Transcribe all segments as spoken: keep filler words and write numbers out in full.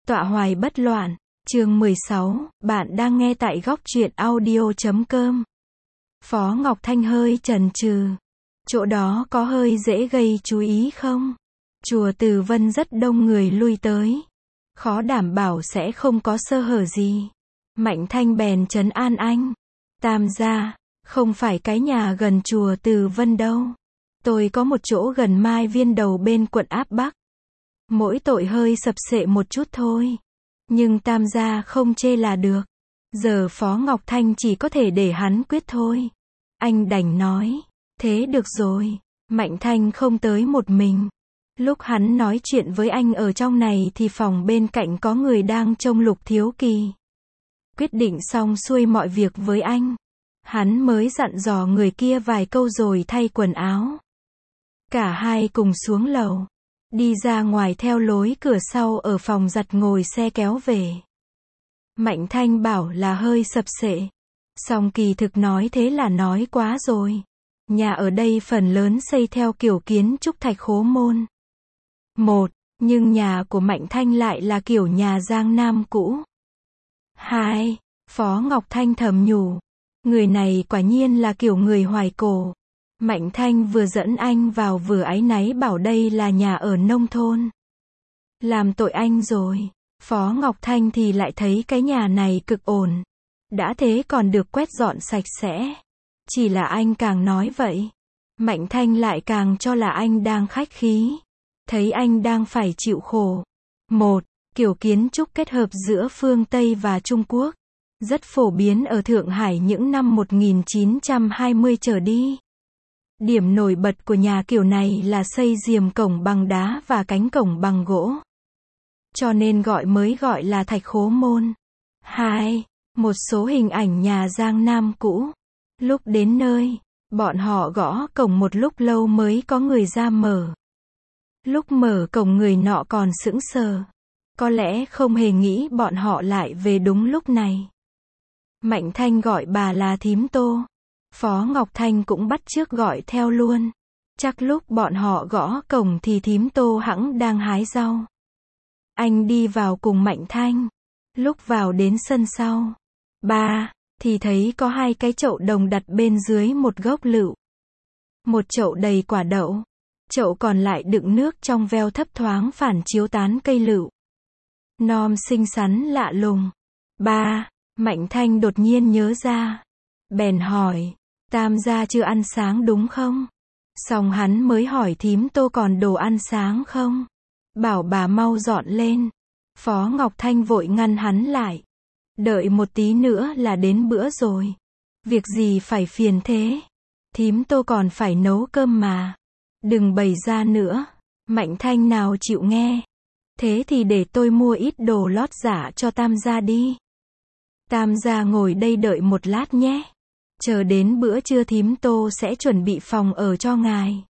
Tọa hoài bất loạn, chương mười sáu, bạn đang nghe tại góc truyện audio chấm com. Phó Ngọc Thanh hơi chần chừ. Chỗ đó có hơi dễ gây chú ý không? Chùa Từ Vân rất đông người lui tới. Khó đảm bảo sẽ không có sơ hở gì. Mạnh Thanh bèn trấn an anh. Tam gia, không phải cái nhà gần chùa Từ Vân đâu. Tôi có một chỗ gần Mai Viên Đầu bên quận Áp Bắc. Mỗi tội hơi sập sệ một chút thôi. Nhưng tam gia không chê là được. Giờ Phó Ngọc Thanh chỉ có thể để hắn quyết thôi. Anh đành nói. Thế được rồi. Mạnh Thanh không tới một mình. Lúc hắn nói chuyện với anh ở trong này thì phòng bên cạnh có người đang trông Lục Thiếu Kỳ. Quyết định xong xuôi mọi việc với anh. Hắn mới dặn dò người kia vài câu rồi thay quần áo. Cả hai cùng xuống lầu. Đi ra ngoài theo lối cửa sau ở phòng giặt ngồi xe kéo về. Mạnh Thanh bảo là hơi sập sệ. Song kỳ thực nói thế là nói quá rồi. Nhà ở đây phần lớn xây theo kiểu kiến trúc thạch khố môn. Một, nhưng nhà của Mạnh Thanh lại là kiểu nhà Giang Nam cũ. Hai, Phó Ngọc Thanh thầm nhủ. Người này quả nhiên là kiểu người hoài cổ. Mạnh Thanh vừa dẫn anh vào vừa áy náy bảo đây là nhà ở nông thôn. Làm tội anh rồi. Phó Ngọc Thanh thì lại thấy cái nhà này cực ổn. Đã thế còn được quét dọn sạch sẽ. Chỉ là anh càng nói vậy. Mạnh Thanh lại càng cho là anh đang khách khí. Thấy anh đang phải chịu khổ. Một, kiểu kiến trúc kết hợp giữa phương Tây và Trung Quốc. Rất phổ biến ở Thượng Hải những năm một nghìn chín trăm hai mươi trở đi. Điểm nổi bật của nhà kiểu này là xây rìm cổng bằng đá và cánh cổng bằng gỗ. Cho nên gọi mới gọi là thạch khố môn. Hai, một số hình ảnh nhà Giang Nam cũ. Lúc đến nơi, bọn họ gõ cổng một lúc lâu mới có người ra mở. Lúc mở cổng người nọ còn sững sờ. Có lẽ không hề nghĩ bọn họ lại về đúng lúc này. Mạnh Thanh gọi bà là thím Tô. Phó Ngọc Thanh cũng bắt chước gọi theo luôn. Chắc lúc bọn họ gõ cổng thì thím Tô hẵng đang hái rau. Anh đi vào cùng Mạnh Thanh. Lúc vào đến sân sau. Ba, thì thấy có hai cái chậu đồng đặt bên dưới một gốc lựu. Một chậu đầy quả đậu. Chậu còn lại đựng nước trong veo thấp thoáng phản chiếu tán cây lựu. Nom xinh xắn lạ lùng. Ba, Mạnh Thanh đột nhiên nhớ ra. Bèn hỏi. Tam gia chưa ăn sáng đúng không? Xong hắn mới hỏi thím Tô còn đồ ăn sáng không? Bảo bà mau dọn lên. Phó Ngọc Thanh vội ngăn hắn lại. Đợi một tí nữa là đến bữa rồi. Việc gì phải phiền thế? Thím Tô còn phải nấu cơm mà. Đừng bày ra nữa. Mạnh Thanh nào chịu nghe. Thế thì để tôi mua ít đồ lót giả cho tam gia đi. Tam gia ngồi đây đợi một lát nhé. Chờ đến bữa trưa thím Tô sẽ chuẩn bị phòng ở cho ngài.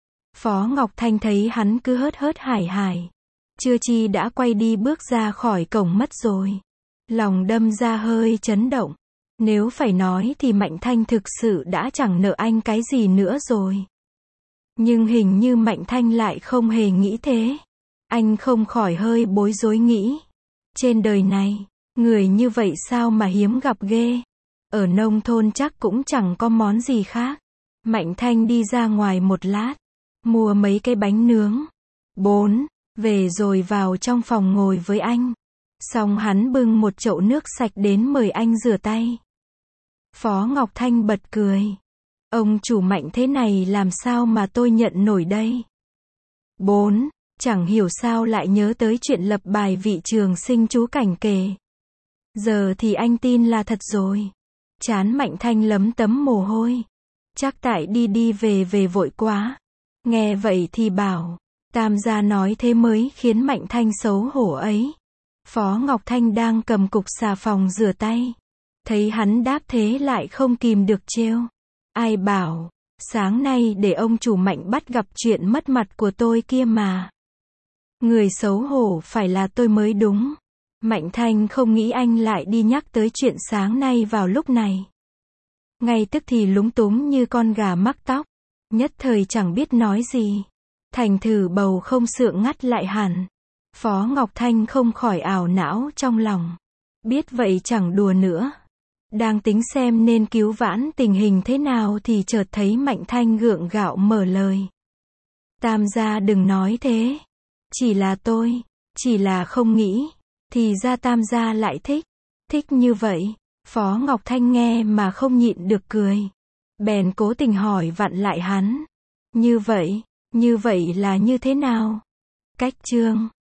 Phó Ngọc Thanh thấy hắn cứ hớt hớt hải hải. Chưa chi đã quay đi bước ra khỏi cổng mất rồi. Lòng đâm ra hơi chấn động. Nếu phải nói thì Mạnh Thanh thực sự đã chẳng nợ anh cái gì nữa rồi. Nhưng hình như Mạnh Thanh lại không hề nghĩ thế. Anh không khỏi hơi bối rối nghĩ. Trên đời này, người như vậy sao mà hiếm gặp ghê. Ở nông thôn chắc cũng chẳng có món gì khác. Mạnh Thanh đi ra ngoài một lát. Mua mấy cái bánh nướng. Bốn, về rồi vào trong phòng ngồi với anh. Xong hắn bưng một chậu nước sạch đến mời anh rửa tay. Phó Ngọc Thanh bật cười. Ông chủ Mạnh thế này làm sao mà tôi nhận nổi đây. Bốn, chẳng hiểu sao lại nhớ tới chuyện lập bài vị trường sinh chú cảnh kề. Giờ thì anh tin là thật rồi. Chán Mạnh Thanh lấm tấm mồ hôi. Chắc tại đi đi về về vội quá. Nghe vậy thì bảo. Tam gia nói thế mới khiến Mạnh Thanh xấu hổ ấy. Phó Ngọc Thanh đang cầm cục xà phòng rửa tay. Thấy hắn đáp thế lại không kìm được trêu. Ai bảo. Sáng nay để ông chủ Mạnh bắt gặp chuyện mất mặt của tôi kia mà. Người xấu hổ phải là tôi mới đúng. Mạnh Thanh không nghĩ anh lại đi nhắc tới chuyện sáng nay vào lúc này. Ngay tức thì lúng túng như con gà mắc tóc. Nhất thời chẳng biết nói gì. Thành thử bầu không sượng ngắt lại hẳn. Phó Ngọc Thanh không khỏi ảo não trong lòng. Biết vậy chẳng đùa nữa. Đang tính xem nên cứu vãn tình hình thế nào thì chợt thấy Mạnh Thanh gượng gạo mở lời. Tam gia đừng nói thế. Chỉ là tôi, chỉ là không nghĩ. Thì ra tam gia lại thích. Thích như vậy. Phó Ngọc Thanh nghe mà không nhịn được cười. Bèn cố tình hỏi vặn lại hắn. Như vậy, như vậy là như thế nào? Cách chương